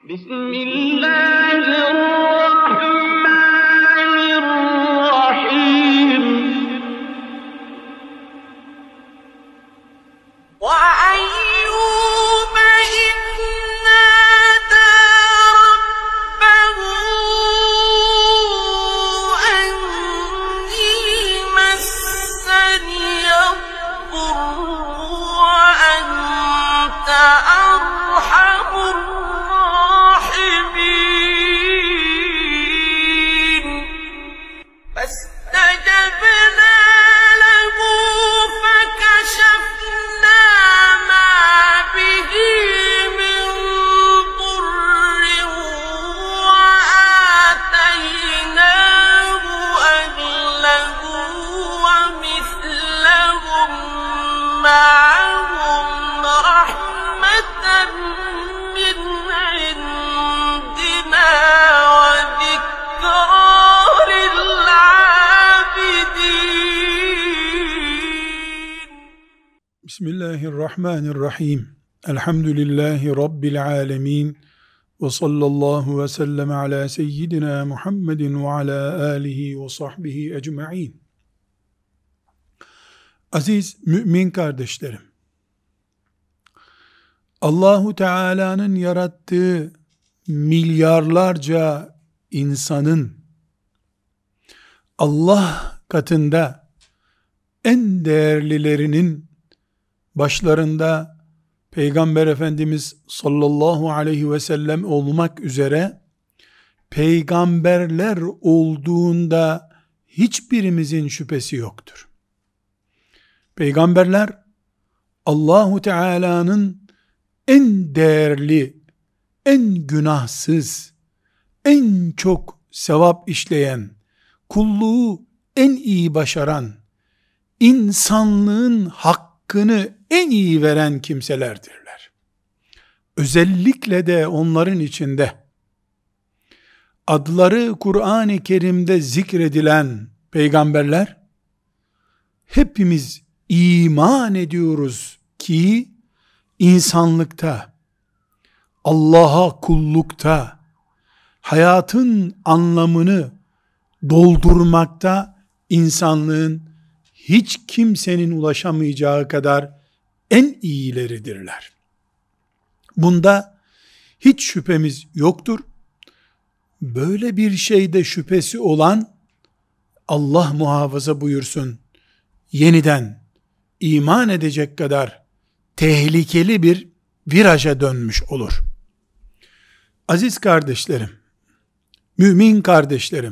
بسم الله الرحمن الرحيم وأيوب إذ نادى ربه أني مسني الضر وأنت أرحم الراحمين فاستجبنا له فكشفنا ما به من ضر وآتيناه أهله ومثلهم معهم رحمة من عندنا وذكرى للعابدين. Bismillahirrahmanirrahim. Elhamdülillahi Rabbil alemin. Ve sallallahu ve sellem ala seyyidina Muhammedin ve ala alihi ve sahbihi ecma'in. Aziz mümin kardeşlerim, Allahu Teala'nın yarattığı milyarlarca insanın Allah katında en değerlilerinin başlarında Peygamber Efendimiz sallallahu aleyhi ve sellem olmak üzere peygamberler olduğunda hiçbirimizin şüphesi yoktur. Peygamberler Allahu Teala'nın en değerli, en günahsız, en çok sevap işleyen, kulluğu en iyi başaran, insanlığın hakkını en iyi veren kimselerdirler. Özellikle de onların içinde adları Kur'an-ı Kerim'de zikredilen peygamberler, hepimiz iman ediyoruz ki insanlıkta, Allah'a kullukta, hayatın anlamını doldurmakta insanlığın hiç kimsenin ulaşamayacağı kadar en iyileridirler. Bunda hiç şüphemiz yoktur. Böyle bir şeyde şüphesi olan, Allah muhafaza buyursun, yeniden iman edecek kadar tehlikeli bir viraja dönmüş olur. Aziz kardeşlerim, mümin kardeşlerim,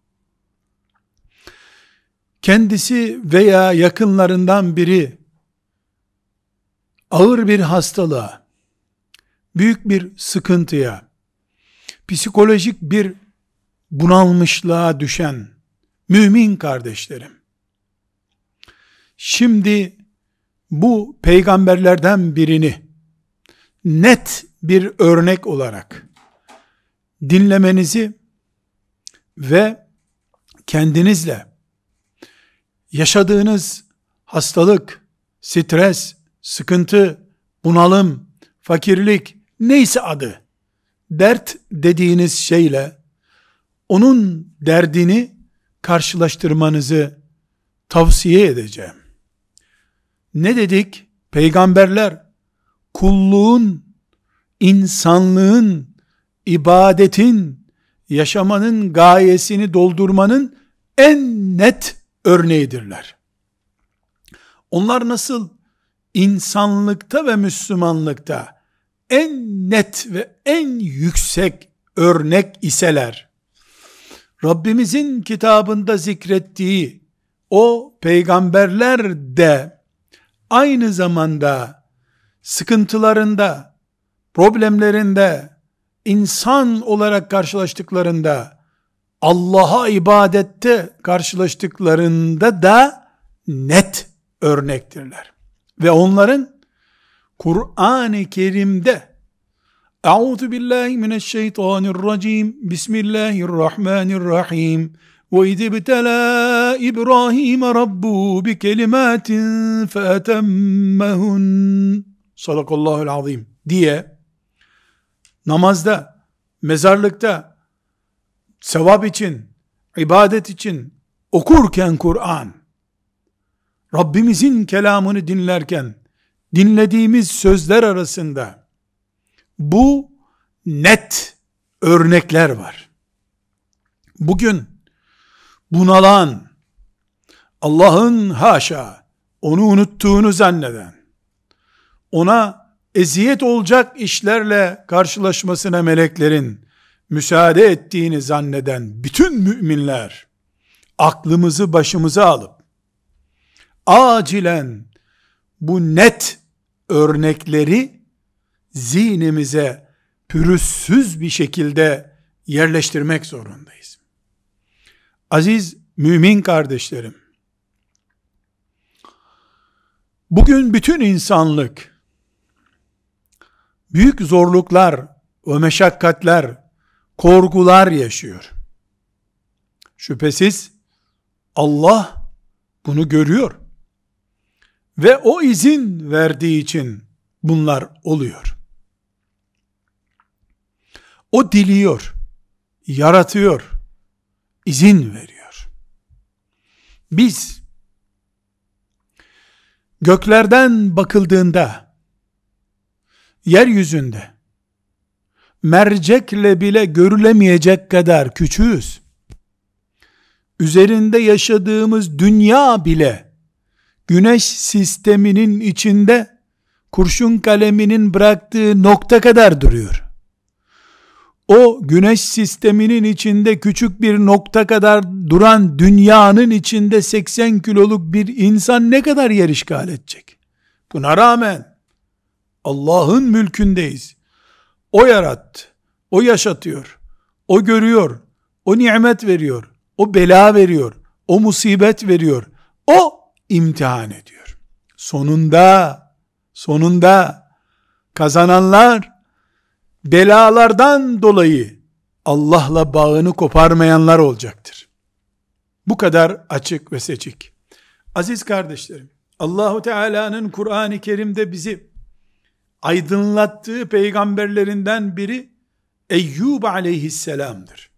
kendisi veya yakınlarından biri ağır bir hastalığa, büyük bir sıkıntıya, psikolojik bir bunalmışlığa düşen mümin kardeşlerim, şimdi bu peygamberlerden birini net bir örnek olarak dinlemenizi ve kendinizle yaşadığınız hastalık, stres, sıkıntı, bunalım, fakirlik, neyse adı, dert dediğiniz şeyle onun derdini karşılaştırmanızı tavsiye edeceğim. Ne dedik? Peygamberler kulluğun, insanlığın, ibadetin, yaşamanın gayesini doldurmanın en net örneğidirler. Onlar nasıl insanlıkta ve Müslümanlıkta en net ve en yüksek örnek iseler, Rabbimizin kitabında zikrettiği o peygamberler de aynı zamanda sıkıntılarında, problemlerinde, insan olarak karşılaştıklarında, Allah'a ibadette karşılaştıklarında da net örnektirler. Ve onların Kur'an-ı Kerim'de Euzu billahi mineşşeytanirracim Bismillahirrahmanirrahim ve izibtela İbrahim rabbuhu bi kelimatin feetemmehun Sadakallahu'l azim diye namazda mezarlıkta sevap için, ibadet için okurken Kur'an, Rabbimizin kelamını dinlerken dinlediğimiz sözler arasında bu net örnekler var. Bugün bunalan, Allah'ın haşa onu unuttuğunu zanneden, ona eziyet olacak işlerle karşılaşmasına meleklerin müsaade ettiğini zanneden bütün müminler aklımızı başımıza alıp acilen bu net örnekleri zihnimize pürüzsüz bir şekilde yerleştirmek zorundayız. Aziz mümin kardeşlerim, bugün bütün insanlık büyük zorluklar ve meşakkatler, korkular yaşıyor. Şüphesiz Allah bunu görüyor ve o izin verdiği için bunlar oluyor. O diliyor, yaratıyor, izin veriyor. Biz göklerden bakıldığında yeryüzünde mercekle bile görülemeyecek kadar küçüğüz. Üzerinde yaşadığımız dünya bile güneş sisteminin içinde kurşun kaleminin bıraktığı nokta kadar duruyor. O güneş sisteminin içinde küçük bir nokta kadar duran dünyanın içinde 80 kiloluk bir insan ne kadar yer işgal edecek? Buna rağmen Allah'ın mülkündeyiz. O yarattı, o yaşatıyor, o görüyor, o nimet veriyor, o bela veriyor, o musibet veriyor, o imtihan ediyor. Sonunda kazananlar, belalardan dolayı Allah'la bağını koparmayanlar olacaktır. Bu kadar açık ve seçik. Aziz kardeşlerim, Allahu Teala'nın Kur'an-ı Kerim'de bizi aydınlattığı peygamberlerinden biri Eyyub aleyhisselamdır.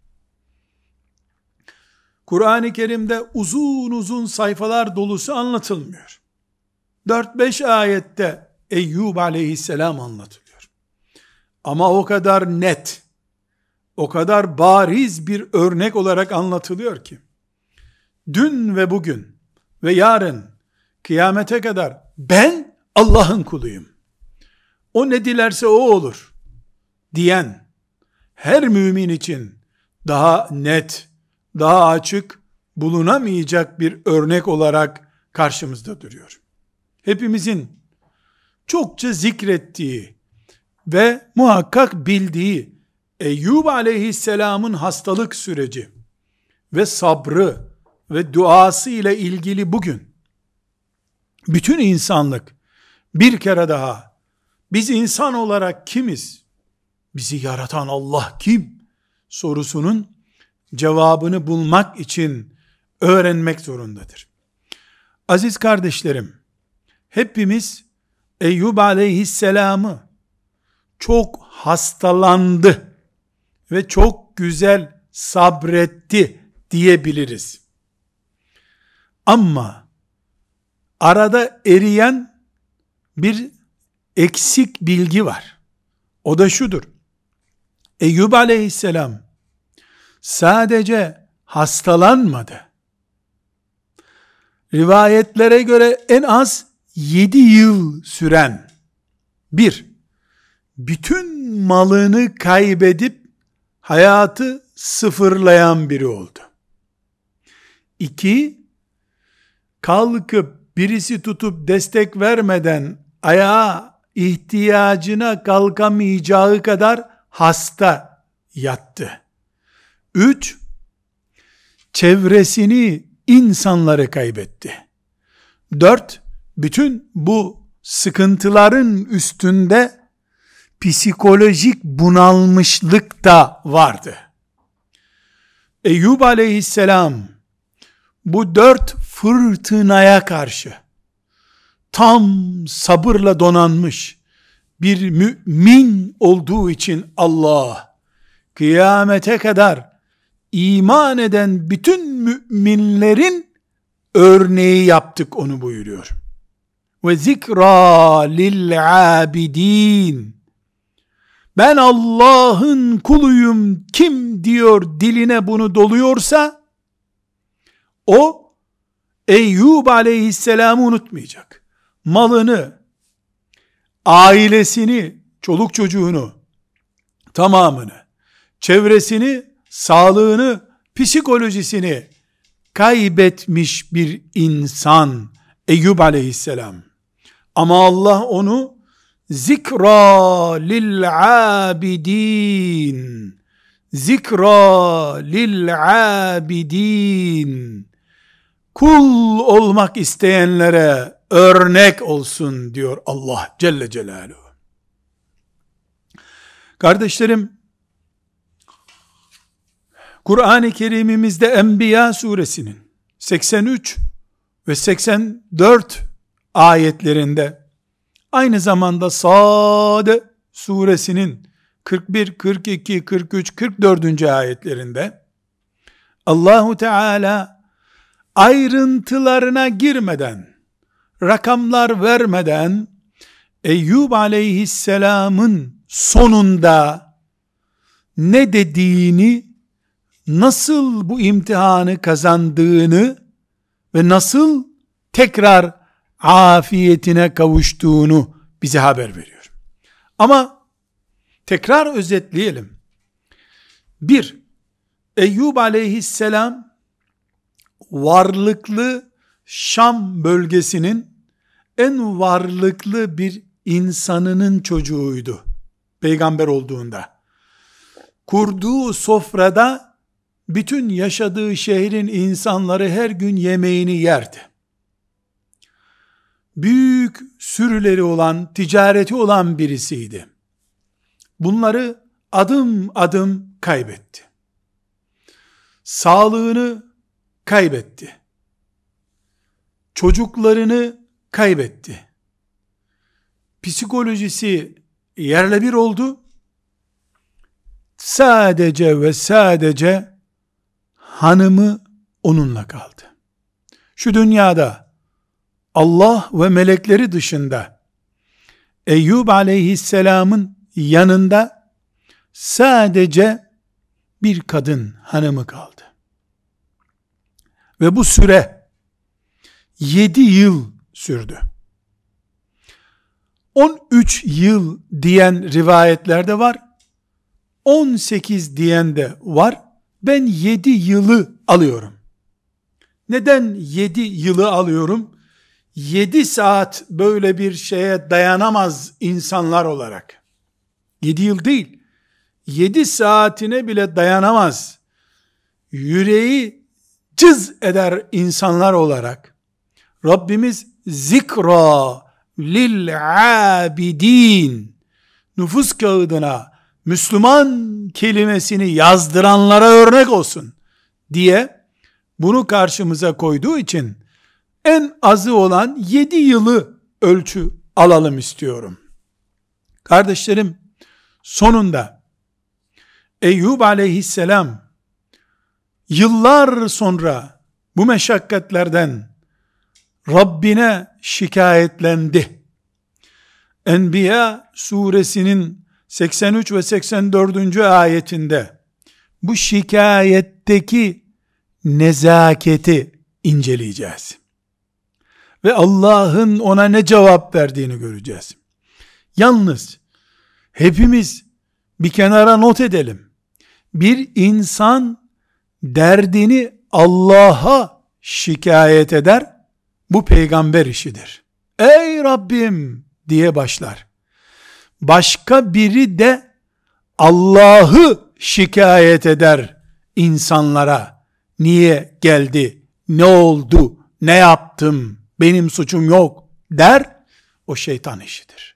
Kur'an-ı Kerim'de uzun uzun sayfalar dolusu anlatılmıyor. 4-5 ayette Eyyub aleyhisselam anlatılıyor. Ama o kadar net, o kadar bariz bir örnek olarak anlatılıyor ki, dün ve bugün ve yarın kıyamete kadar ben Allah'ın kuluyum, o ne dilerse o olur diyen her mümin için daha net, daha açık bulunamayacak bir örnek olarak karşımızda duruyor. Hepimizin çokça zikrettiği ve muhakkak bildiği Eyyub aleyhisselamın hastalık süreci ve sabrı ve duası ile ilgili bugün bütün insanlık bir kere daha biz insan olarak kimiz? Bizi yaratan Allah kim? Sorusunun cevabını bulmak için öğrenmek zorundadır. Aziz kardeşlerim, hepimiz Eyyub aleyhisselamı çok hastalandı ve çok güzel sabretti diyebiliriz. Ama arada eriyen bir eksik bilgi var. O da şudur: Eyyub aleyhisselam sadece hastalanmadı. Rivayetlere göre en az 7 yıl süren bütün malını kaybedip hayatı sıfırlayan biri oldu. 2, kalkıp birisi tutup destek vermeden ayağa ihtiyacına kalkamayacağı kadar hasta yattı. 3, çevresini, insanları kaybetti. 4, bütün bu sıkıntıların üstünde psikolojik bunalmışlık da vardı. Eyyub aleyhisselam bu 4 fırtınaya karşı tam sabırla donanmış bir mümin olduğu için Allah kıyamete kadar iman eden bütün müminlerin örneği yaptık onu buyuruyor. Ve zikra lil abidin. Ben Allah'ın kuluyum kim diyor diline bunu doluyorsa, o Eyyub aleyhisselamı unutmayacak. Malını, ailesini, çoluk çocuğunu, tamamını, çevresini, sağlığını, psikolojisini kaybetmiş bir insan Eyyub aleyhisselam. Ama Allah onu zikra lil abidin, zikra lil abidin, kul olmak isteyenlere örnek olsun diyor Allah Celle Celaluhu. Kardeşlerim, Kur'an-ı Kerim'imizde Enbiya suresinin 83 ve 84 ayetlerinde, aynı zamanda Sade suresinin 41, 42, 43, 44. ayetlerinde Allahu Teala ayrıntılarına girmeden, rakamlar vermeden Eyyub aleyhisselamın sonunda ne dediğini, nasıl bu imtihanı kazandığını ve nasıl tekrar afiyetine kavuştuğunu bize haber veriyor. Ama tekrar özetleyelim. 1. Eyyub aleyhisselam varlıklı Şam bölgesinin en varlıklı bir insanının çocuğuydu. Peygamber olduğunda. Kurduğu sofrada bütün yaşadığı şehrin insanları her gün yemeğini yerdi. Büyük sürüleri olan, ticareti olan birisiydi. Bunları adım adım kaybetti. Sağlığını kaybetti. Çocuklarını kaybetti. Psikolojisi yerle bir oldu. Sadece ve sadece hanımı onunla kaldı. Şu dünyada Allah ve melekleri dışında Eyyub aleyhisselamın yanında sadece bir kadın hanımı kaldı. Ve bu süre 7 yıl sürdü. 13 yıl diyen rivayetlerde var. 18 diyen de var. Ben 7 yılı alıyorum. Neden 7 yılı alıyorum? 7 saat böyle bir şeye dayanamaz insanlar olarak. 7 yıl değil. 7 saatine bile dayanamaz. Yüreği cız eder insanlar olarak Rabbimiz zikra lil abidin, nüfus kağıdına Müslüman kelimesini yazdıranlara örnek olsun diye bunu karşımıza koyduğu için en azı olan 7 yılı ölçü alalım istiyorum. Kardeşlerim, sonunda Eyyub aleyhisselam yıllar sonra bu meşakkatlerden Rabbine şikayetlendi. Enbiya suresinin 83 ve 84. ayetinde bu şikayetteki nezaketi inceleyeceğiz. Ve Allah'ın ona ne cevap verdiğini göreceğiz. Yalnız hepimiz bir kenara not edelim. Bir insan derdini Allah'a şikayet eder, bu peygamber işidir. Ey Rabbim diye başlar. Başka biri de Allah'ı şikayet eder insanlara. Niye geldi? Ne oldu? Ne yaptım? Benim suçum yok der. O şeytan işidir.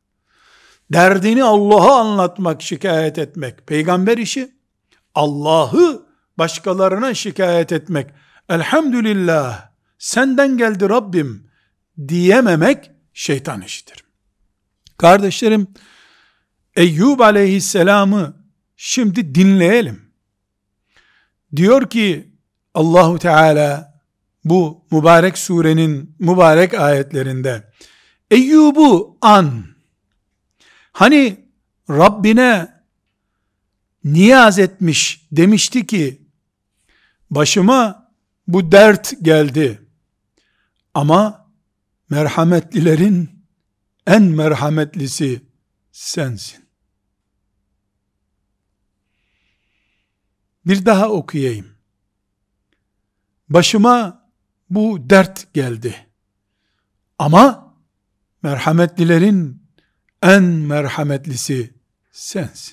Derdini Allah'a anlatmak, şikayet etmek peygamber işi. Allah'ı başkalarına şikayet etmek, elhamdülillah senden geldi Rabbim diyememek şeytan işidir. Kardeşlerim, Eyyub aleyhisselamı Şimdi dinleyelim. Diyor ki Allahu Teala bu mübarek surenin mübarek ayetlerinde, Eyyub'u an. Hani Rabbine niyaz etmiş, demişti ki başıma bu dert geldi ama merhametlilerin en merhametlisi sensin. Bir daha okuyayım. Başıma bu dert geldi ama merhametlilerin en merhametlisi sensin.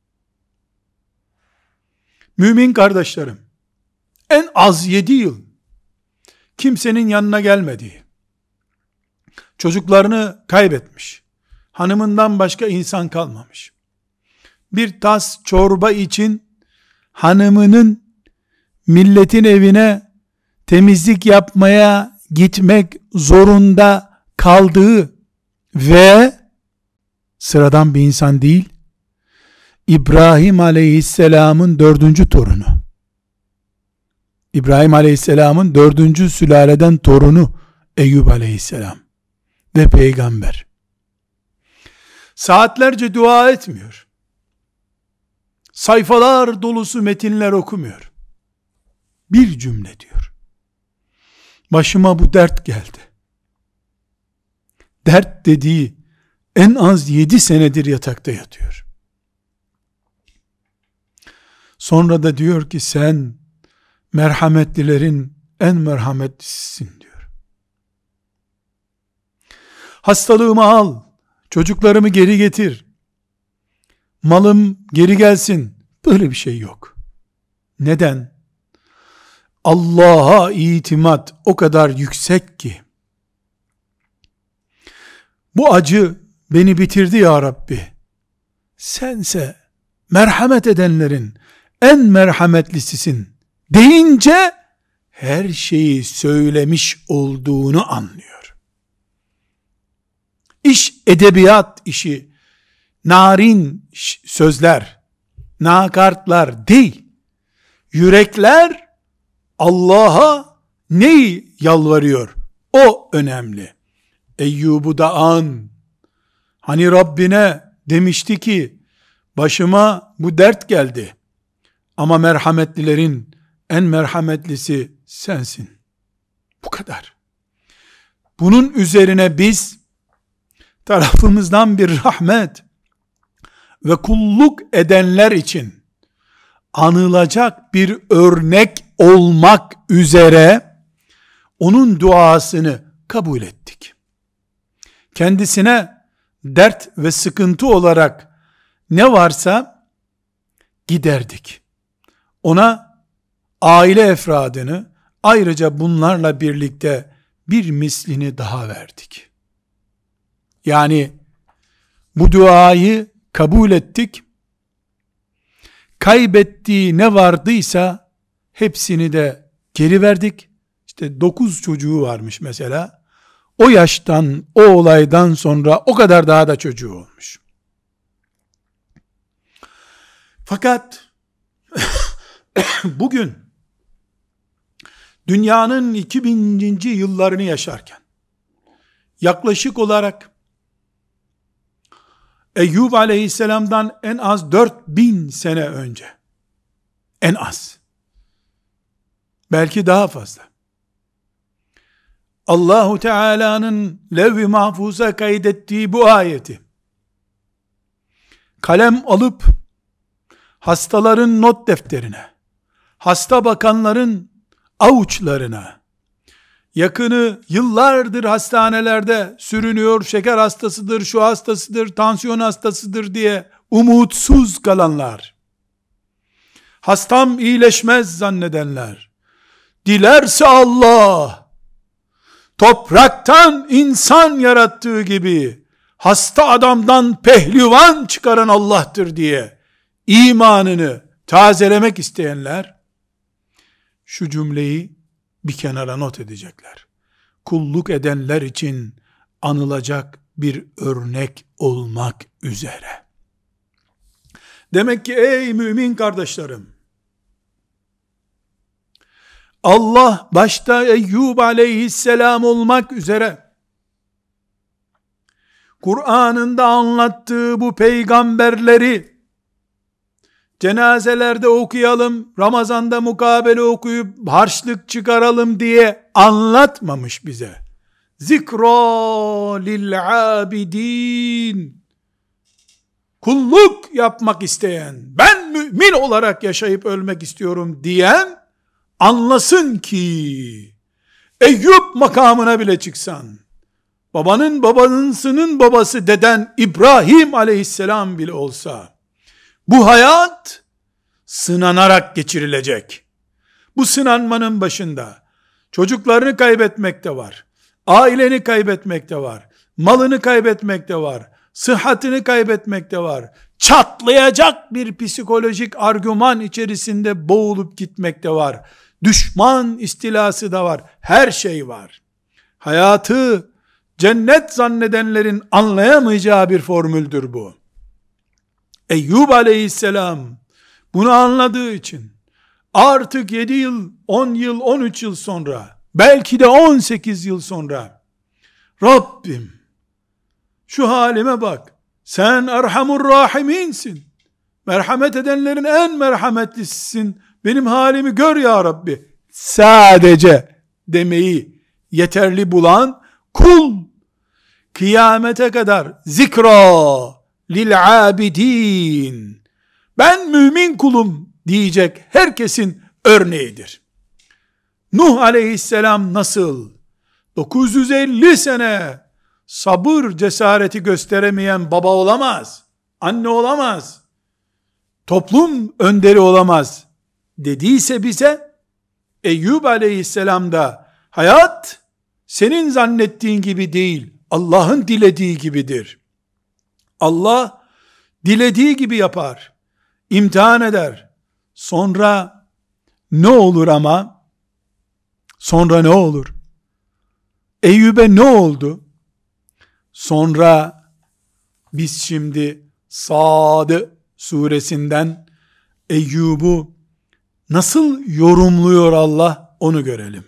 Mümin kardeşlerim, en az 7 yıl kimsenin yanına gelmediği, çocuklarını kaybetmiş, hanımından başka insan kalmamış, bir tas çorba için hanımının milletin evine temizlik yapmaya gitmek zorunda kaldığı ve sıradan bir insan değil, İbrahim Aleyhisselam'ın 4. torunu. İbrahim Aleyhisselam'ın 4. sülaleden torunu Eyyub Aleyhisselam ve peygamber. Saatlerce dua etmiyor. Sayfalar dolusu metinler okumuyor. Bir cümle diyor. Başıma bu dert geldi. Dert dediği en az 7 senedir yatakta yatıyor. Sonra da diyor ki sen merhametlilerin en merhametlisisin diyor. Hastalığımı al, çocuklarımı geri getir, malım geri gelsin. Böyle bir şey yok. Neden? Allah'a itimat o kadar yüksek ki, bu acı beni bitirdi ya Rabbi, sense merhamet edenlerin en merhametlisisin deyince her şeyi söylemiş olduğunu anlıyor. İş edebiyat işi, narin sözler, nakartlar değil. Yürekler Allah'a neyi yalvarıyor? O önemli. Eyyub'u da an. Hani Rabbine demişti ki başıma bu dert geldi ama merhametlilerin en merhametlisi sensin. Bu kadar. Bunun üzerine biz tarafımızdan bir rahmet ve kulluk edenler için anılacak bir örnek olmak üzere onun duasını kabul ettik. Kendisine dert ve sıkıntı olarak ne varsa giderdik. Ona aile efradını ayrıca bunlarla birlikte bir mislini daha verdik. Yani bu duayı kabul ettik. Kaybettiği ne vardıysa hepsini de geri verdik. İşte 9 çocuğu varmış mesela. O yaştan, o olaydan sonra o kadar daha da çocuğu olmuş. Fakat bugün dünyanın 2000. yıllarını yaşarken yaklaşık olarak Eyyub Aleyhisselam'dan en az 4000 sene önce, en az, belki daha fazla, Allahu Teala'nın levh-i mahfuza kaydettiği bu ayeti kalem alıp hastaların not defterine, hasta bakanların avuçlarına, yakını yıllardır hastanelerde sürünüyor, şeker hastasıdır, şu hastasıdır, tansiyon hastasıdır diye umutsuz kalanlar, hastam iyileşmez zannedenler, dilerse Allah topraktan insan yarattığı gibi hasta adamdan pehlivan çıkaran Allah'tır diye imanını tazelemek isteyenler şu cümleyi bir kenara not edecekler. Kulluk edenler için anılacak bir örnek olmak üzere. Demek ki ey mümin kardeşlerim, Allah başta Eyyub aleyhisselam olmak üzere Kur'an'ında anlattığı bu peygamberleri cenazelerde okuyalım, Ramazan'da mukabele okuyup harçlık çıkaralım diye anlatmamış bize. Zikra lil abidin. Kulluk yapmak isteyen, ben mümin olarak yaşayıp ölmek istiyorum diyen anlasın ki Eyüp makamına bile çıksan, babanın babasının babası deden İbrahim aleyhisselam bile olsa, bu hayat sınanarak geçirilecek. Bu sınanmanın başında çocuklarını kaybetmek de var, aileni kaybetmek de var, malını kaybetmek de var, sıhhatini kaybetmek de var, çatlayacak bir psikolojik argüman içerisinde boğulup gitmek de var, düşman istilası da var, her şey var. Hayatı cennet zannedenlerin anlayamayacağı bir formüldür bu. Eyyub aleyhisselam bunu anladığı için artık 7 yıl, 10 yıl, 13 yıl sonra, belki de 18 yıl sonra, Rabbim şu halime bak, sen Erhamur Rahiminsin, merhamet edenlerin en merhametlisisin, benim halimi gör ya Rabbi, sadece demeyi yeterli bulan kul, kıyamete kadar zikra lil abidin, ben mümin kulum diyecek herkesin örneğidir. Nuh aleyhisselam nasıl 950 sene sabır cesareti gösteremeyen baba olamaz, anne olamaz, toplum önderi olamaz dediyse bize, Eyyub aleyhisselam da hayat senin zannettiğin gibi değil, Allah'ın dilediği gibidir. Allah dilediği gibi yapar, imtihan eder. Sonra ne olur ama? Sonra ne olur? Eyyub'e ne oldu? Sonra biz şimdi Sad suresinden Eyyub'u nasıl yorumluyor Allah, onu görelim.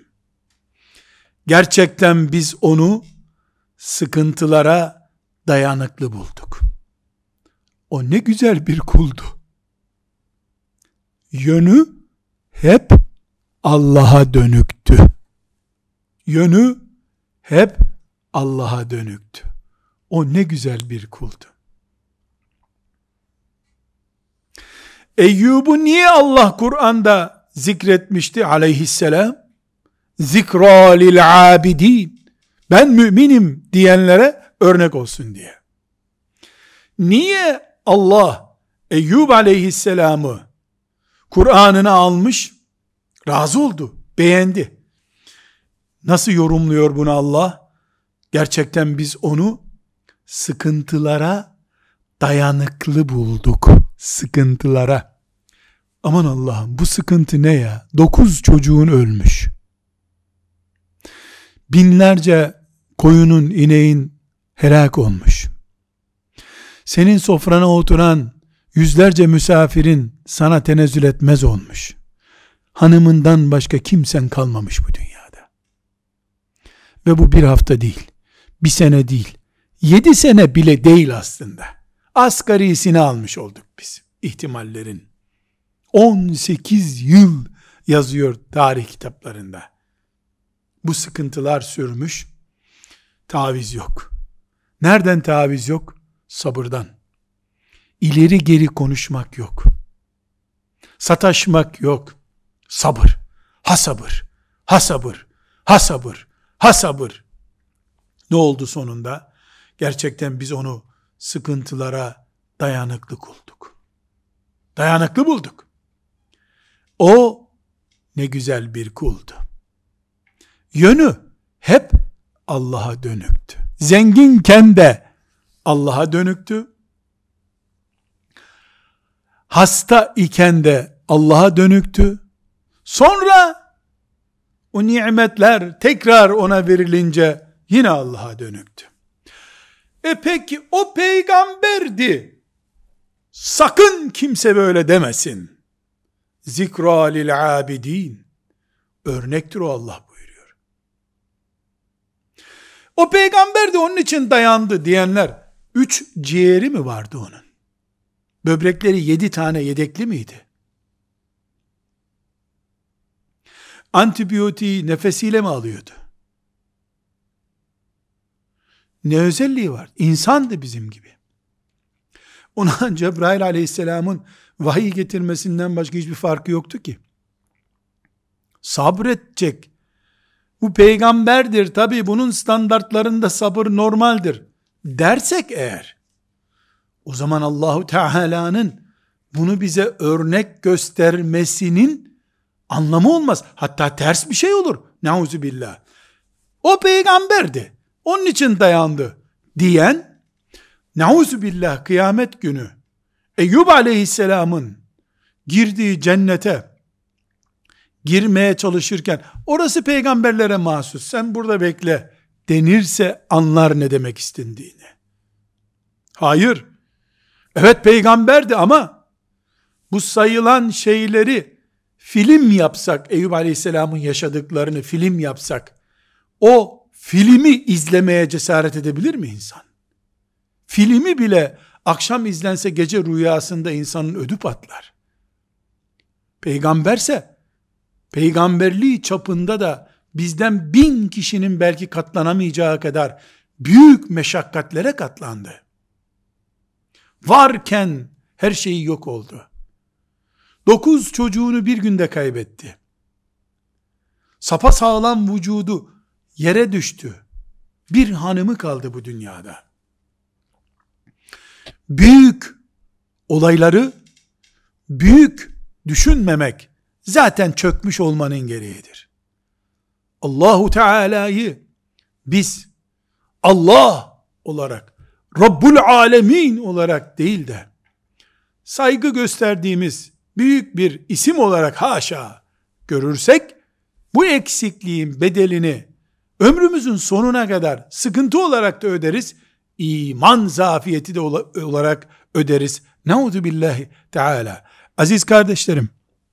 Gerçekten biz onu sıkıntılara dayanıklı bulduk. O ne güzel bir kuldu. Yönü hep Allah'a dönüktü. Yönü hep Allah'a dönüktü. O ne güzel bir kuldu. Eyyub'u niye Allah Kur'an'da zikretmişti aleyhisselam? Zikra lil abidin. Ben müminim diyenlere örnek olsun diye. Niye Allah Eyyub aleyhisselamı Kur'an'ına almış? Razı oldu, beğendi. Nasıl yorumluyor bunu Allah? Gerçekten biz onu sıkıntılara dayanıklı bulduk. Sıkıntılara. Aman Allah'ım, bu sıkıntı ne ya? 9 çocuğun ölmüş. Binlerce koyunun, ineğin helak olmuş. Senin sofrana oturan yüzlerce misafirin sana tenezzül etmez olmuş. Hanımından başka kimsen kalmamış bu dünyada. Ve bu bir hafta değil, bir sene değil, 7 sene bile değil aslında. Asgarisini almış olduk biz ihtimallerin. 18 yıl yazıyor tarih kitaplarında. Bu sıkıntılar sürmüş. Taviz yok. Nereden taviz yok? Sabırdan. İleri geri konuşmak yok. Sataşmak yok. Sabır. Ha sabır. Ha sabır. Ha sabır. Ha sabır. Ne oldu sonunda? Gerçekten biz onu sıkıntılara dayanıklı bulduk. Dayanıklı bulduk. O ne güzel bir kuldu. Yönü hep Allah'a dönüktü. Zenginken de Allah'a dönüktü. Hasta iken de Allah'a dönüktü. Sonra o nimetler tekrar ona verilince yine Allah'a dönüktü. Peki o peygamberdi. Sakın kimse böyle demesin. Zikra lil abidin. Örnektir o, Allah buyuruyor. O peygamber de onun için dayandı diyenler, 3 ciğeri mi vardı onun? Böbrekleri 7 tane yedekli miydi? Antibiyotiği nefesiyle mi alıyordu? Ne özelliği var? İnsandı bizim gibi. Ona Cebrail aleyhisselamın vahiy getirmesinden başka hiçbir farkı yoktu ki. Sabredecek. Bu peygamberdir. Tabi bunun standartlarında sabır normaldir dersek eğer, o zaman Allahu Teala'nın bunu bize örnek göstermesinin anlamı olmaz. Hatta ters bir şey olur. Nauzubillah. O peygamberdi, onun için dayandı diyen, nauzubillah, kıyamet günü Eyyub aleyhisselamın girdiği cennete girmeye çalışırken orası peygamberlere mahsus, sen burada bekle denirse anlar ne demek istendiğini. Hayır. Evet peygamberdi ama bu sayılan şeyleri film yapsak, Eyyub aleyhisselamın yaşadıklarını film yapsak, o filmi izlemeye cesaret edebilir mi insan? Filmi bile akşam izlense gece rüyasında insanın ödü patlar. Peygamberse, peygamberliği çapında da bizden 1000 kişinin belki katlanamayacağı kadar büyük meşakkatlere katlandı. Varken her şeyi yok oldu. 9 çocuğunu bir günde kaybetti. Sapasağlam vücudu yere düştü. Bir hanımı kaldı bu dünyada. Büyük olayları büyük düşünmemek zaten çökmüş olmanın gereğidir. Allahu Teala'yı biz Allah olarak, Rabbul Alemin olarak değil de saygı gösterdiğimiz büyük bir isim olarak haşa görürsek, bu eksikliğin bedelini ömrümüzün sonuna kadar sıkıntı olarak da öderiz, iman zafiyeti de olarak öderiz. Nauzu billahi Teala. Aziz kardeşlerim,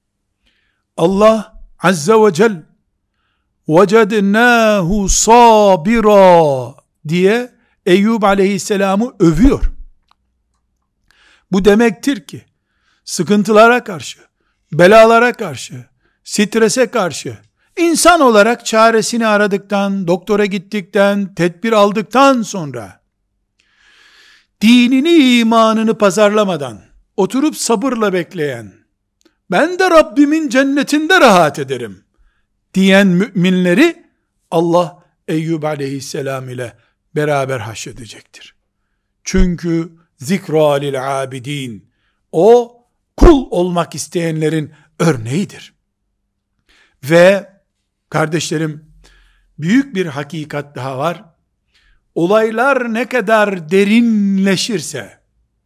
Allah Azze ve Celle vecednâhu sabira diye Eyyub aleyhisselamı övüyor. Bu demektir ki sıkıntılara karşı, belalara karşı, strese karşı insan olarak çaresini aradıktan, doktora gittikten, tedbir aldıktan sonra dinini, imanını pazarlamadan oturup sabırla bekleyen, ben de Rabbimin cennetinde rahat ederim diyen müminleri Allah Eyyub aleyhisselam ile beraber haşredecektir. Çünkü zikra lil abidin, o kul olmak isteyenlerin örneğidir. Ve kardeşlerim, büyük bir hakikat daha var. Olaylar ne kadar derinleşirse,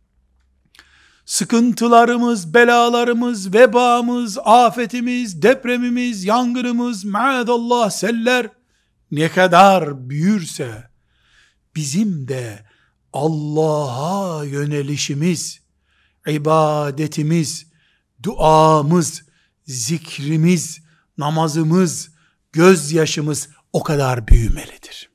sıkıntılarımız, belalarımız, vebamız, afetimiz, depremimiz, yangınımız, maadallah seller ne kadar büyürse, bizim de Allah'a yönelişimiz, ibadetimiz, duamız, zikrimiz, namazımız, gözyaşımız o kadar büyümelidir.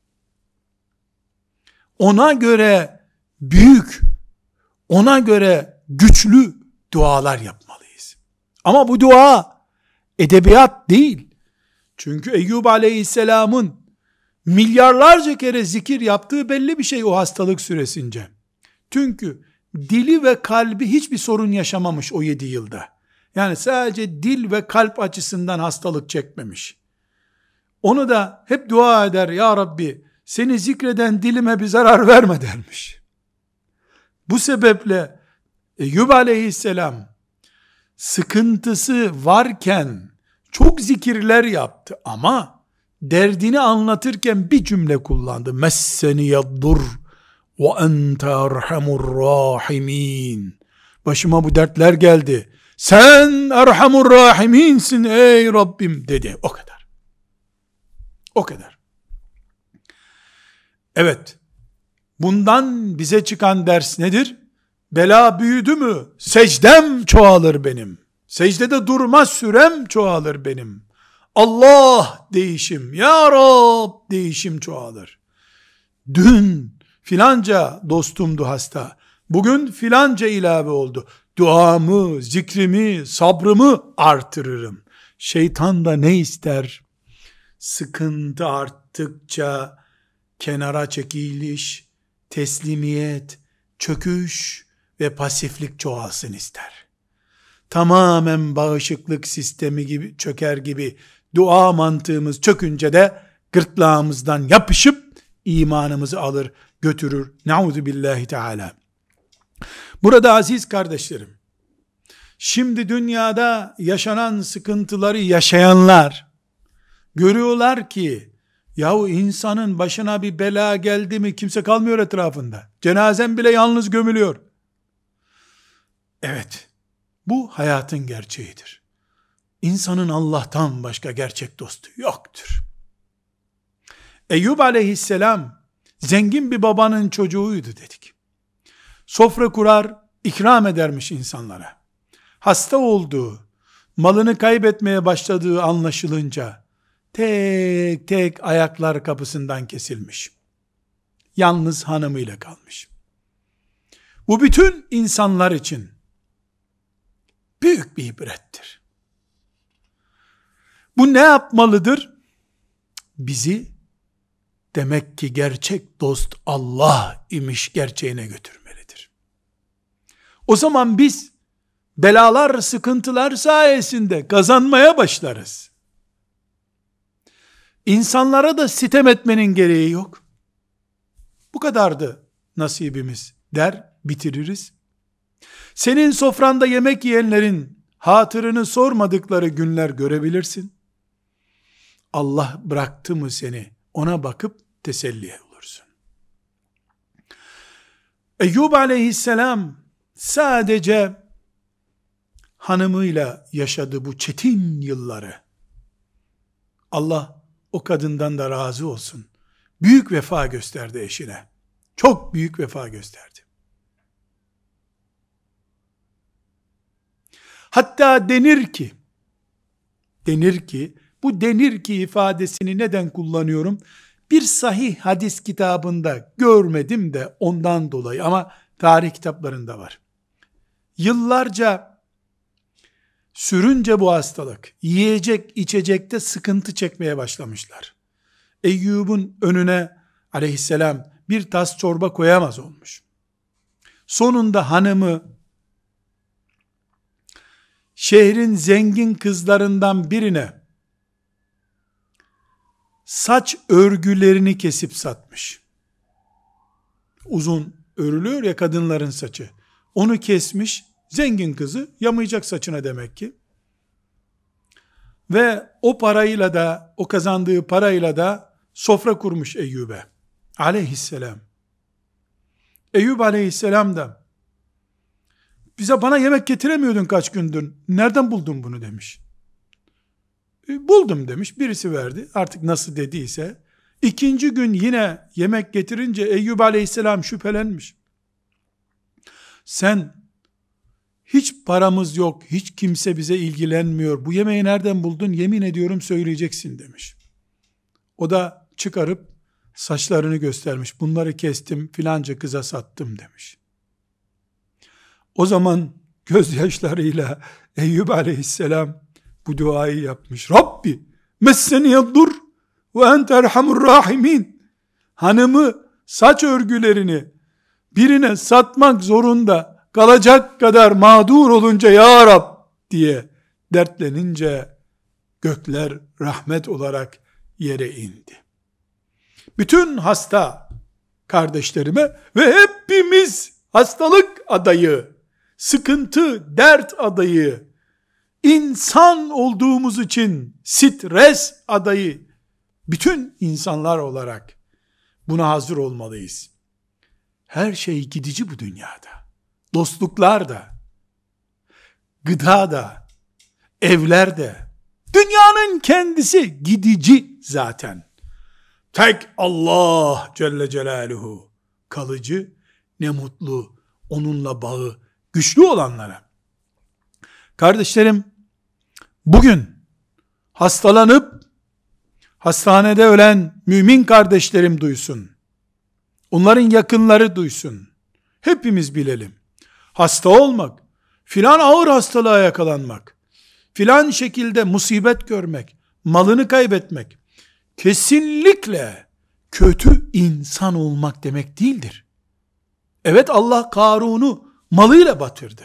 Ona göre büyük, ona göre güçlü dualar yapmalıyız. Ama bu dua edebiyat değil. Çünkü Eyyub aleyhisselamın milyarlarca kere zikir yaptığı belli bir şey o hastalık süresince. Çünkü dili ve kalbi hiçbir sorun yaşamamış o 7 yılda. Yani sadece dil ve kalp açısından hastalık çekmemiş. Onu da hep dua eder, ya Rabbi seni zikreden dilime bir zarar verme dermiş. Bu sebeple Eyyub aleyhisselam sıkıntısı varken çok zikirler yaptı ama derdini anlatırken bir cümle kullandı. Messeniyeddur ve ente erhamur rahimin. Başıma bu dertler geldi. Sen erhamur rahiminsin ey Rabbim dedi. O kadar. O kadar. Evet. Bundan bize çıkan ders nedir? Bela büyüdü mü secdem çoğalır benim. Secdede durma sürem çoğalır benim. Allah deyişim, Ya Rab deyişim çoğalır. Dün filanca dostumdu hasta. Bugün filanca ilave oldu. Duamı, zikrimi, sabrımı artırırım. Şeytan da ne ister? Sıkıntı arttıkça kenara çekiliş, teslimiyet, çöküş ve pasiflik çoğalsın ister. Tamamen bağışıklık sistemi gibi çöker gibi dua mantığımız çökünce de gırtlağımızdan yapışıp imanımızı alır götürür. Nauzu billahi teala. Burada aziz kardeşlerim, şimdi dünyada yaşanan sıkıntıları yaşayanlar görüyorlar ki yahu insanın başına bir bela geldi mi kimse kalmıyor etrafında. Cenazen bile yalnız gömülüyor. Evet, bu hayatın gerçeğidir. İnsanın Allah'tan başka gerçek dostu yoktur. Eyyub aleyhisselam zengin bir babanın çocuğuydu dedik. Sofra kurar, ikram edermiş insanlara. Hasta olduğu, malını kaybetmeye başladığı anlaşılınca tek tek ayaklar kapısından kesilmiş. Yalnız hanımıyla kalmış. Bu bütün insanlar için büyük bir ibrettir. Bu ne yapmalıdır? Bizi demek ki gerçek dost Allah imiş gerçeğine götürmelidir. O zaman biz belalar, sıkıntılar sayesinde kazanmaya başlarız. İnsanlara da sitem etmenin gereği yok. Bu kadardı nasibimiz der bitiririz. Senin sofranda yemek yiyenlerin hatırını sormadıkları günler görebilirsin. Allah bıraktı mı seni, ona bakıp teselli olursun. Eyyub aleyhisselam sadece hanımıyla yaşadı bu çetin yılları. Allah o kadından da razı olsun. Büyük vefa gösterdi eşine. Çok büyük vefa gösterdi. Hatta denir ki, bu denir ki ifadesini neden kullanıyorum? Bir sahih hadis kitabında görmedim de ondan dolayı ama tarih kitaplarında var. Yıllarca sürünce bu hastalık, yiyecek içecekte sıkıntı çekmeye başlamışlar. Eyyub'un önüne aleyhisselam bir tas çorba koyamaz olmuş. Sonunda hanımı şehrin zengin kızlarından birine saç örgülerini kesip satmış. Uzun örülüyor ya kadınların saçı. Onu kesmiş, zengin kızı yamayacak saçına demek ki. Ve o parayla da, o kazandığı parayla da sofra kurmuş Eyyub'e aleyhisselam. Eyyub aleyhisselam da bana yemek getiremiyordun kaç gündür, nereden buldun bunu demiş. Buldum demiş, birisi verdi, artık nasıl dediyse. İkinci gün yine yemek getirince Eyyub aleyhisselam şüphelenmiş. Sen hiç paramız yok, hiç kimse bize ilgilenmiyor, bu yemeği nereden buldun, yemin ediyorum söyleyeceksin demiş. O da çıkarıp saçlarını göstermiş, bunları kestim filanca kıza sattım demiş. O zaman gözyaşlarıyla Eyyub aleyhisselam bu duayı yapmış. Rabbi messeniyeddur ve ente erhamur rahimin. Hanımı saç örgülerini birine satmak zorunda kalacak kadar mağdur olunca ya Rab diye dertlenince gökler rahmet olarak yere indi. Bütün hasta kardeşlerime ve hepimiz hastalık adayı, sıkıntı, dert adayı, insan olduğumuz için stres adayı, bütün insanlar olarak buna hazır olmalıyız. Her şey gidici bu dünyada. Dostluklar da, gıda da, evler de, dünyanın kendisi gidici zaten. Tek Allah Celle Celaluhu kalıcı, ne mutlu onunla bağı güçlü olanlara. Kardeşlerim, bugün hastalanıp hastanede ölen mümin kardeşlerim duysun. Onların yakınları duysun. Hepimiz bilelim. Hasta olmak, filan ağır hastalığa yakalanmak, filan şekilde musibet görmek, malını kaybetmek, kesinlikle kötü insan olmak demek değildir. Evet, Allah Karun'u malıyla batırdı.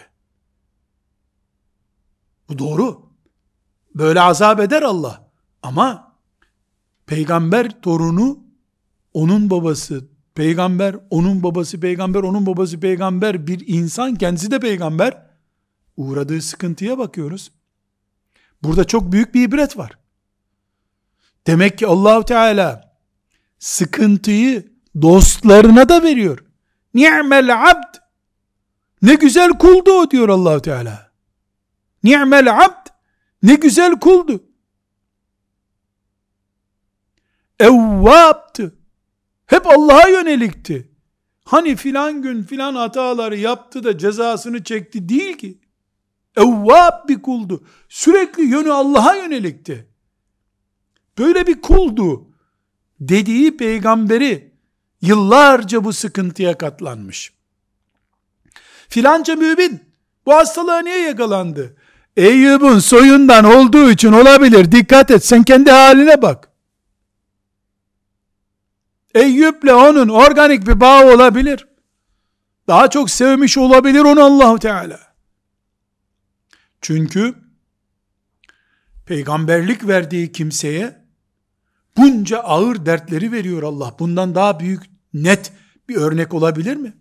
Bu doğru. Böyle azap eder Allah. Ama peygamber torunu, onun babası peygamber, onun babası peygamber, onun babası peygamber, bir insan kendisi de peygamber, uğradığı sıkıntıya bakıyoruz. Burada çok büyük bir ibret var. Demek ki Allah-u Teala sıkıntıyı dostlarına da veriyor. Ni'mel abd, ne güzel kuldu o diyor Allah-u Teala. Ni'mel abd, ne güzel kuldu. Evvabtı, hep Allah'a yönelikti. Hani filan gün filan hataları yaptı da cezasını çekti değil ki. Evvab bir kuldu. Sürekli yönü Allah'a yönelikti. Böyle bir kuldu dediği peygamberi yıllarca bu sıkıntıya katlanmış. Filanca mümin bu hastalığa niye yakalandı? Eyyub'un soyundan olduğu için olabilir. Dikkat et, sen kendi haline bak. Eyyub'le onun organik bir bağı olabilir. Daha çok sevmiş olabilir onu Allah-u Teala. Çünkü peygamberlik verdiği kimseye bunca ağır dertleri veriyor Allah. Bundan daha büyük, net bir örnek olabilir mi?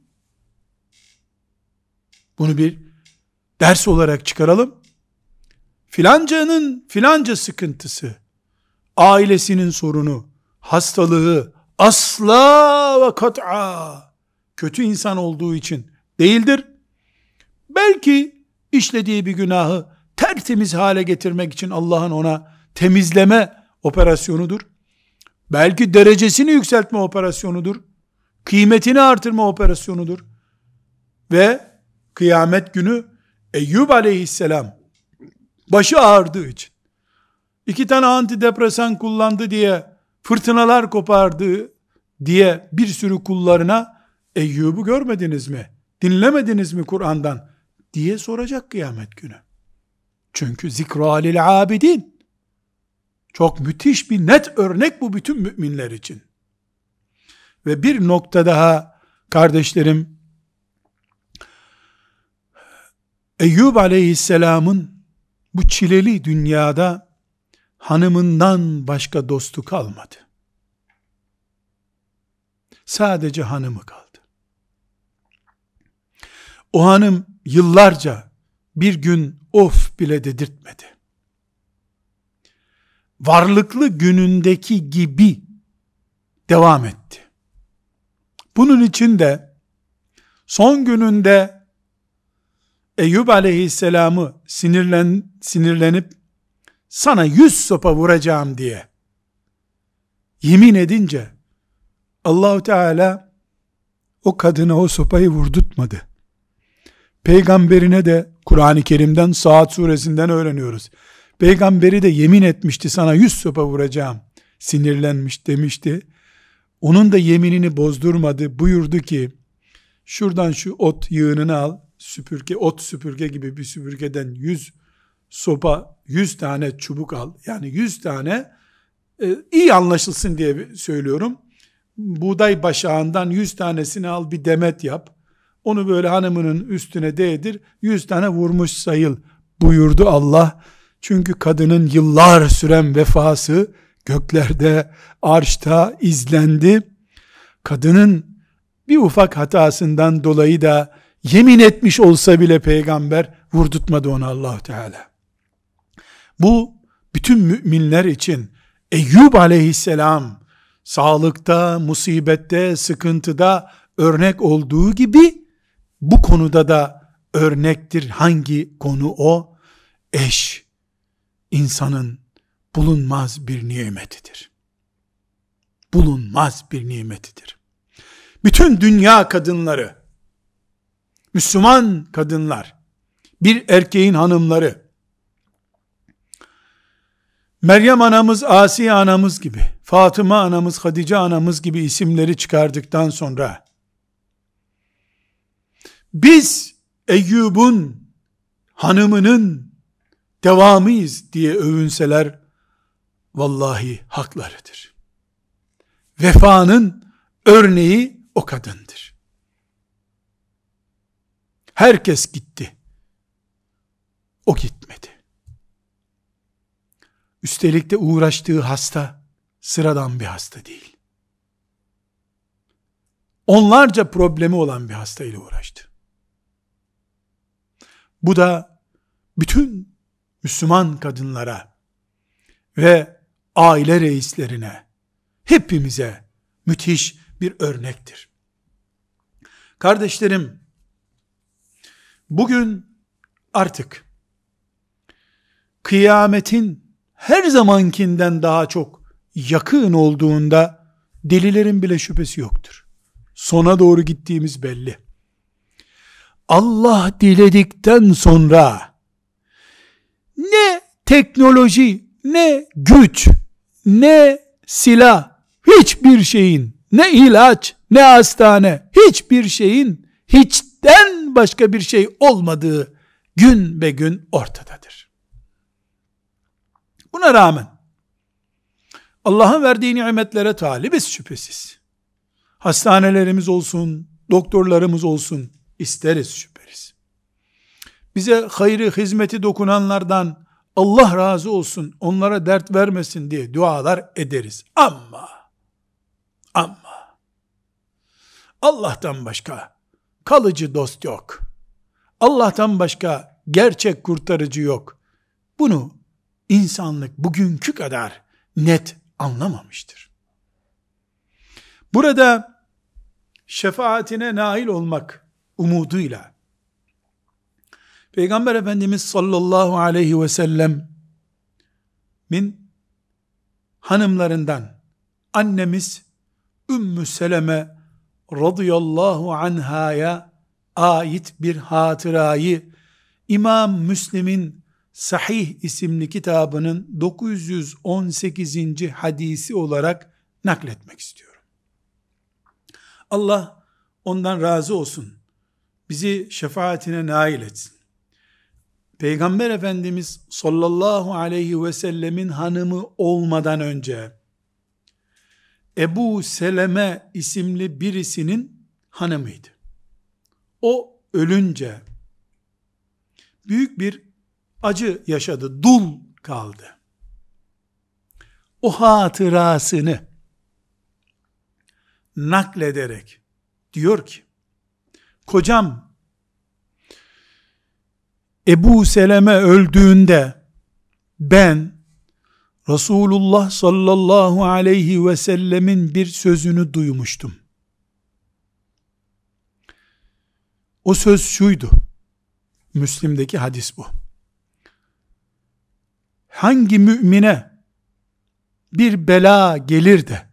Bunu bir ders olarak çıkaralım. Filancanın filanca sıkıntısı, ailesinin sorunu, hastalığı asla ve kat'a kötü insan olduğu için değildir. Belki işlediği bir günahı tertemiz hale getirmek için Allah'ın ona temizleme operasyonudur. Belki derecesini yükseltme operasyonudur. Kıymetini artırma operasyonudur. Ve kıyamet günü Eyyub aleyhisselam başı ağrıdığı için 2 tane antidepresan kullandı diye fırtınalar kopardı diye bir sürü kullarına Eyyub'u görmediniz mi? Dinlemediniz mi Kur'an'dan? Diye soracak kıyamet günü. Çünkü zikra lil abidin. Çok müthiş bir net örnek bu bütün müminler için. Ve bir nokta daha kardeşlerim, Eyyub aleyhisselamın bu çileli dünyada hanımından başka dostu kalmadı. Sadece hanımı kaldı. O hanım yıllarca bir gün of bile dedirtmedi. Varlıklı günündeki gibi devam etti. Bunun için de son gününde Eyyub aleyhisselamı sinirlenip sana 100 sopa vuracağım diye yemin edince Allah-u Teala o kadına o sopayı vurdurtmadı. Peygamberine de Kur'an-ı Kerim'den, Saat suresinden öğreniyoruz. Peygamberi de yemin etmişti, sana 100 sopa vuracağım. Sinirlenmiş demişti. Onun da yeminini bozdurmadı. Buyurdu ki, şuradan şu ot yığınını al, süpürge, ot süpürge gibi bir süpürgeden 100 sopa, 100 tane çubuk al. Yani 100 tane, iyi anlaşılsın diye söylüyorum. Buğday başağından 100 tanesini al, bir demet yap. Onu böyle hanımının üstüne değdir, 100 tane vurmuş sayıl buyurdu Allah. Çünkü kadının yıllar süren vefası göklerde, arşta izlendi. Kadının bir ufak hatasından dolayı da yemin etmiş olsa bile peygamber vurdurtmadı onu Allah Teala. Bu bütün müminler için Eyyub aleyhisselam sağlıkta, musibette, sıkıntıda örnek olduğu gibi bu konuda da örnektir. Hangi konu o? Eş, insanın bulunmaz bir nimetidir. Bulunmaz bir nimetidir. Bütün dünya kadınları Müslüman kadınlar, bir erkeğin hanımları, Meryem anamız, Asiye anamız gibi, Fatıma anamız, Hatice anamız gibi isimleri çıkardıktan sonra, biz Eyyub'un hanımının devamıyız diye övünseler, vallahi haklarıdır. Vefanın örneği o kadındır. Herkes gitti. O gitmedi. Üstelik de uğraştığı hasta sıradan bir hasta değil. Onlarca problemi olan bir hastayla uğraştı. Bu da bütün Müslüman kadınlara ve aile reislerine, hepimize müthiş bir örnektir. Kardeşlerim, bugün artık kıyametin her zamankinden daha çok yakın olduğunda delilerin bile şüphesi yoktur. Sona doğru gittiğimiz belli. Allah diledikten sonra ne teknoloji, ne güç, ne silah, hiçbir şeyin, ne ilaç, ne hastane, hiçbir şeyin hiçten başka bir şey olmadığı gün be gün ortadadır. Buna rağmen Allah'ın verdiği nimetlere talibiz şüphesiz. Hastanelerimiz olsun, doktorlarımız olsun, isteriz şüphesiz. Bize hayrı, hizmeti dokunanlardan Allah razı olsun, onlara dert vermesin diye dualar ederiz. Ama Allah'tan başka kalıcı dost yok. Allah'tan başka gerçek kurtarıcı yok. Bunu insanlık bugünkü kadar net anlamamıştır. Burada şefaatine nail olmak umuduyla Peygamber Efendimiz sallallahu aleyhi ve sellemin hanımlarından annemiz Ümmü Seleme radıyallahu anhaya ait bir hatırayı İmam Müslim'in Sahih isimli kitabının 918. hadisi olarak nakletmek istiyorum. Allah ondan razı olsun. Bizi şefaatine nail etsin. Peygamber Efendimiz sallallahu aleyhi ve sellemin hanımı olmadan önce Ebu Seleme isimli birisinin hanımıydı. O ölünce büyük bir acı yaşadı, dul kaldı. O hatırasını naklederek diyor ki, kocam Ebu Seleme öldüğünde ben Resulullah sallallahu aleyhi ve sellemin bir sözünü duymuştum. O söz şuydu, Müslim'deki hadis bu. Hangi mümine bir bela gelir de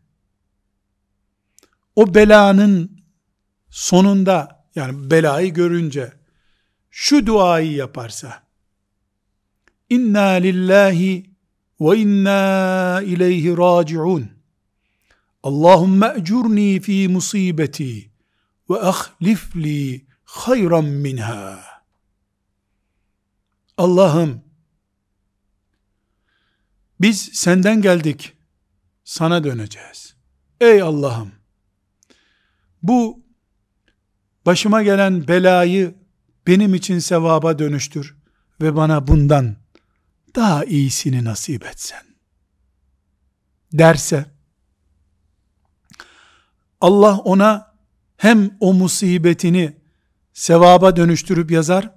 o belanın sonunda, yani belayı görünce şu duayı yaparsa, İnna lillahi ve inna ileyhi raciun, Allahümme ecurni fi musibeti ve ahlif li hayran minha. Allah'ım, biz senden geldik, sana döneceğiz. Ey Allah'ım, bu başıma gelen belayı benim için sevaba dönüştür ve bana bundan daha iyisini nasip etsen derse, Allah ona hem o musibetini sevaba dönüştürüp yazar,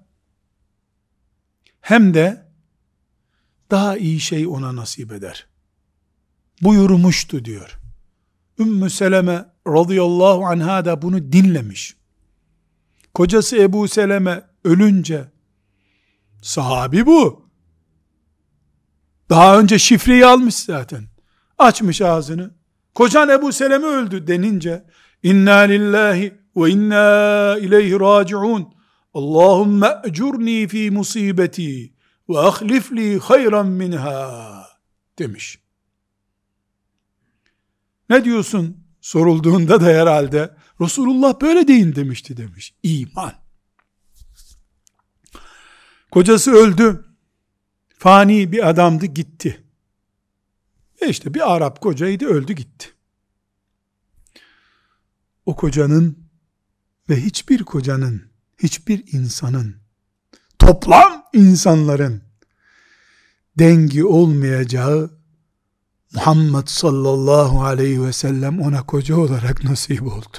hem de daha iyi şey ona nasip eder. Buyurmuştu diyor. Ümmü Seleme radıyallahu anha da bunu dinlemiş. Kocası Ebu Seleme ölünce, sahabi bu, daha önce şifreyi almış zaten, açmış ağzını, kocan Ebu Seleme öldü denince, İnna lillahi ve inna ileyhi raciun, Allahümme ecurni fi musibeti ve ahlif li hayran minha demiş. Ne diyorsun sorulduğunda da herhalde Resulullah böyle deyin demişti demiş. İman. Kocası öldü. Fani bir adamdı, gitti. İşte bir Arap kocaydı, öldü gitti. O kocanın ve hiçbir kocanın, hiçbir insanın, toplam insanların dengi olmayacağı Muhammed sallallahu aleyhi ve sellem ona koca olarak nasip oldu.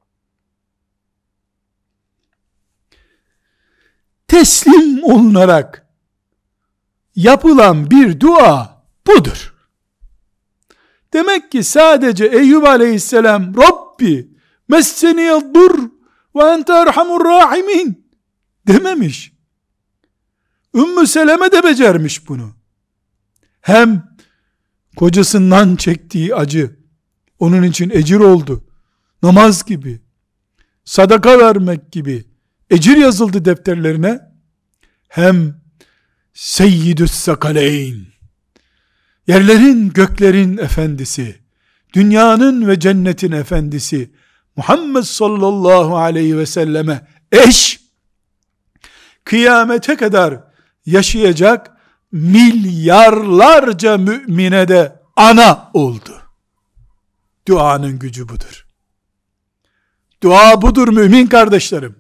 Teslim olunarak yapılan bir dua budur. Demek ki sadece Eyyub aleyhisselam Rabbi messeniyeddur ve ente erhamur rahimin dememiş. Ümmü Seleme de becermiş bunu. Hem kocasından çektiği acı onun için ecir oldu. Namaz gibi, sadaka vermek gibi ecir yazıldı defterlerine. Hem Seyyidü's Sakaleyn, yerlerin göklerin efendisi, dünyanın ve cennetin efendisi Muhammed sallallahu aleyhi ve selleme eş, kıyamete kadar yaşayacak milyarlarca mümine de ana oldu. Duanın gücü budur. Dua budur mümin kardeşlerim.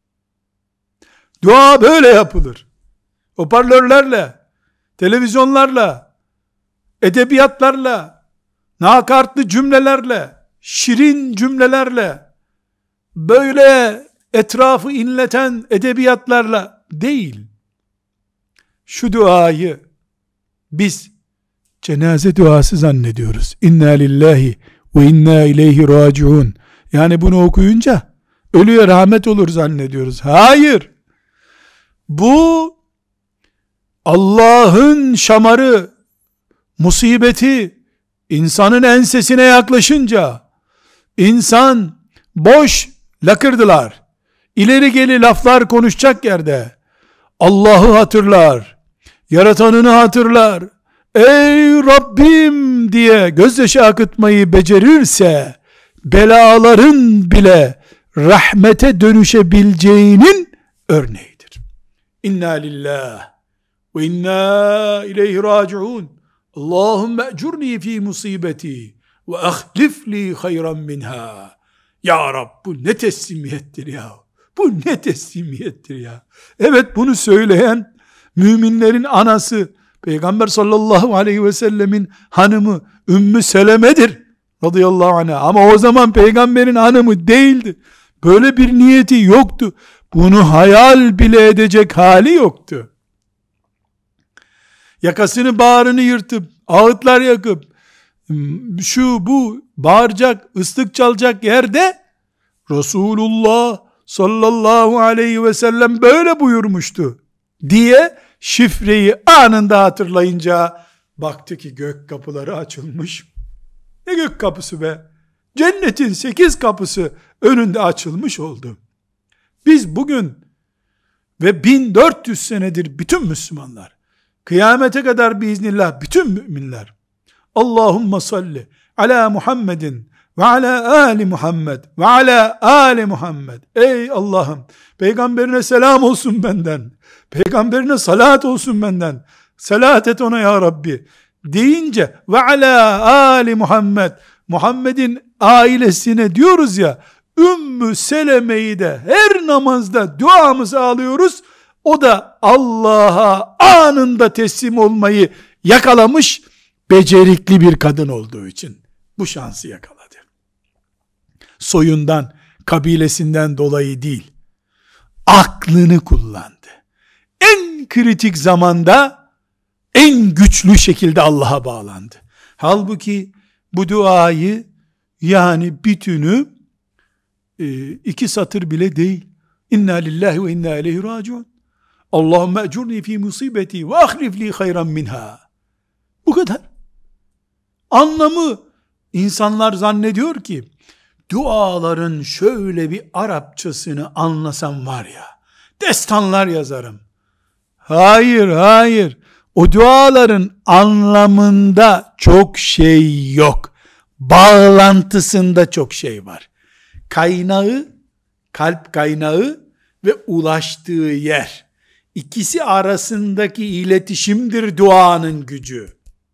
Dua böyle yapılır. Hoparlörlerle, televizyonlarla, edebiyatlarla, nakartlı cümlelerle, şirin cümlelerle, böyle etrafı inleten edebiyatlarla değil. Şu duayı biz cenaze duası zannediyoruz. İnna lillahi ve inna ileyhi raciun. Yani bunu okuyunca ölüye rahmet olur zannediyoruz. Hayır. Bu Allah'ın şamarı, musibeti insanın ensesine yaklaşınca insan boş lakırdılar, ileri geri laflar konuşacak yerde Allah'ı hatırlar, yaratanını hatırlar, ey Rabbim diye gözyaşı akıtmayı becerirse belaların bile rahmete dönüşebileceğinin örneğidir. İnna lillah ve inna ileyhi raciun. Allahümme ecurni fi musibeti ve ahlif li hayran minha. Ya Rab, bu ne teslimiyettir ya. Bu ne teslimiyettir ya. Evet, bunu söyleyen müminlerin anası Peygamber sallallahu aleyhi ve sellemin hanımı Ümmü Seleme'dir radıyallahu anha. Ama o zaman peygamberin hanımı değildi. Böyle bir niyeti yoktu. Bunu hayal bile edecek hali yoktu. Yakasını bağrını yırtıp ağıtlar yakıp şu bu bağıracak, ıslık çalacak yerde Resulullah sallallahu aleyhi ve sellem böyle buyurmuştu diye şifreyi anında hatırlayınca baktı ki gök kapıları açılmış. Ne gök kapısı be? Cennetin 8 kapısı önünde açılmış oldu. Biz bugün ve 1400 senedir bütün Müslümanlar, kıyamete kadar biiznillah bütün müminler, Allahümme salli ala Muhammedin ve ala ali Muhammed ve ala ali Muhammed. Ey Allah'ım, peygamberine selam olsun benden, peygamberine salat olsun benden, salat et ona ya Rabbi deyince ve ala ali Muhammed, Muhammed'in ailesine diyoruz ya, Ümmü Seleme'yi de her namazda duamızı alıyoruz. O da Allah'a anında teslim olmayı yakalamış becerikli bir kadın olduğu için bu şansı yakaladı. Soyundan, kabilesinden dolayı değil, aklını kullandı. En kritik zamanda en güçlü şekilde Allah'a bağlandı. Halbuki bu duayı, yani bütünü 2 satır bile değil. İnna lillahi ve inna ileyhi raciun. Allahümme ecurni fi musibeti ve ahlif li hayran minha. Bu kadar. Anlamı, insanlar zannediyor ki duaların şöyle bir Arapçasını anlasam var ya, destanlar yazarım. Hayır, hayır. O duaların anlamında çok şey yok. Bağlantısında çok şey var. Kaynağı, kalp kaynağı ve ulaştığı yer. İkisi arasındaki iletişimdir duanın gücü.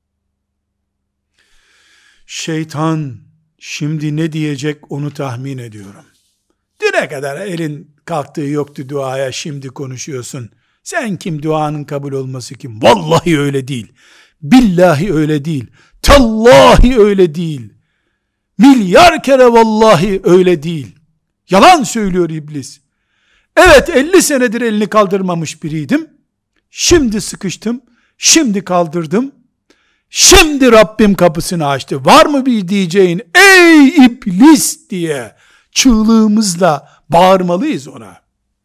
Şeytan şimdi ne diyecek onu tahmin ediyorum. Düne kadar elin kalktığı yoktu duaya, şimdi konuşuyorsun. Sen kim, duanın kabul olması kim? Vallahi öyle değil. Billahi öyle değil. Tallahi öyle değil. Milyar kere vallahi öyle değil. Yalan söylüyor iblis. Evet, 50 senedir elini kaldırmamış biriydim. Şimdi sıkıştım. Şimdi kaldırdım. Şimdi Rabbim kapısını açtı. Var mı bir diyeceğin ey iblis diye çığlığımızla bağırmalıyız ona.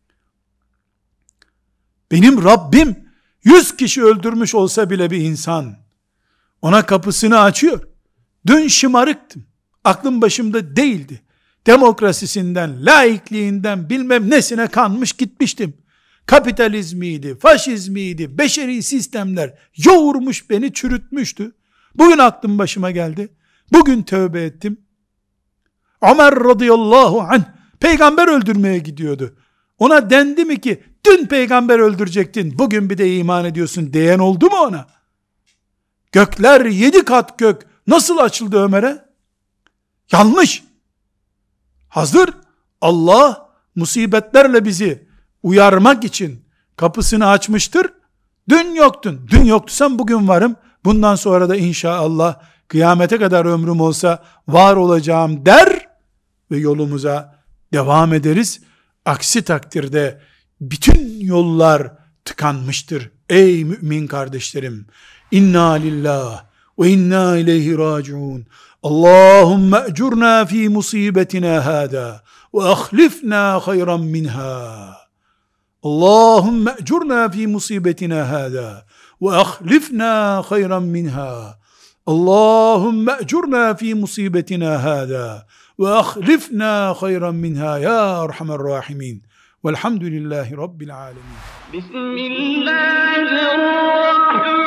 Benim Rabbim 100 kişi öldürmüş olsa bile bir insan ona kapısını açıyor. Dün şımarıktım. Aklım başımda değildi. Demokrasisinden, laikliğinden bilmem nesine kanmış gitmiştim. Kapitalizmiydi, faşizmiydi, beşeri sistemler yoğurmuş beni, çürütmüştü. Bugün aklım başıma geldi. Bugün tövbe ettim. Ömer radıyallahu anh peygamber öldürmeye gidiyordu. Ona dendi mi ki dün peygamber öldürecektin, bugün bir de iman ediyorsun diyen oldu mu ona? Gökler 7 kat gök nasıl açıldı Ömer'e? Yanlış. Hazır Allah musibetlerle bizi uyarmak için kapısını açmıştır. Dün yoktun. Dün yoktuysam bugün varım. Bundan sonra da inşallah kıyamete kadar ömrüm olsa var olacağım der ve yolumuza devam ederiz. Aksi takdirde bütün yollar tıkanmıştır. Ey mümin kardeşlerim, inna lillah ve inna ileyhi raciun. Allahümme ecurna fi musibetina hâdâ ve ahlifna hayran minha. Allahümme ecurna fi musibetina hâdâ ve ahlifna hayran minha. Allahümme ecurna fi musibetina hâdâ ve ahlifna hayran minha ya erhamer rahimin. Velhamdülillahi Rabbil alemin. Bismillahirrahmanirrahim.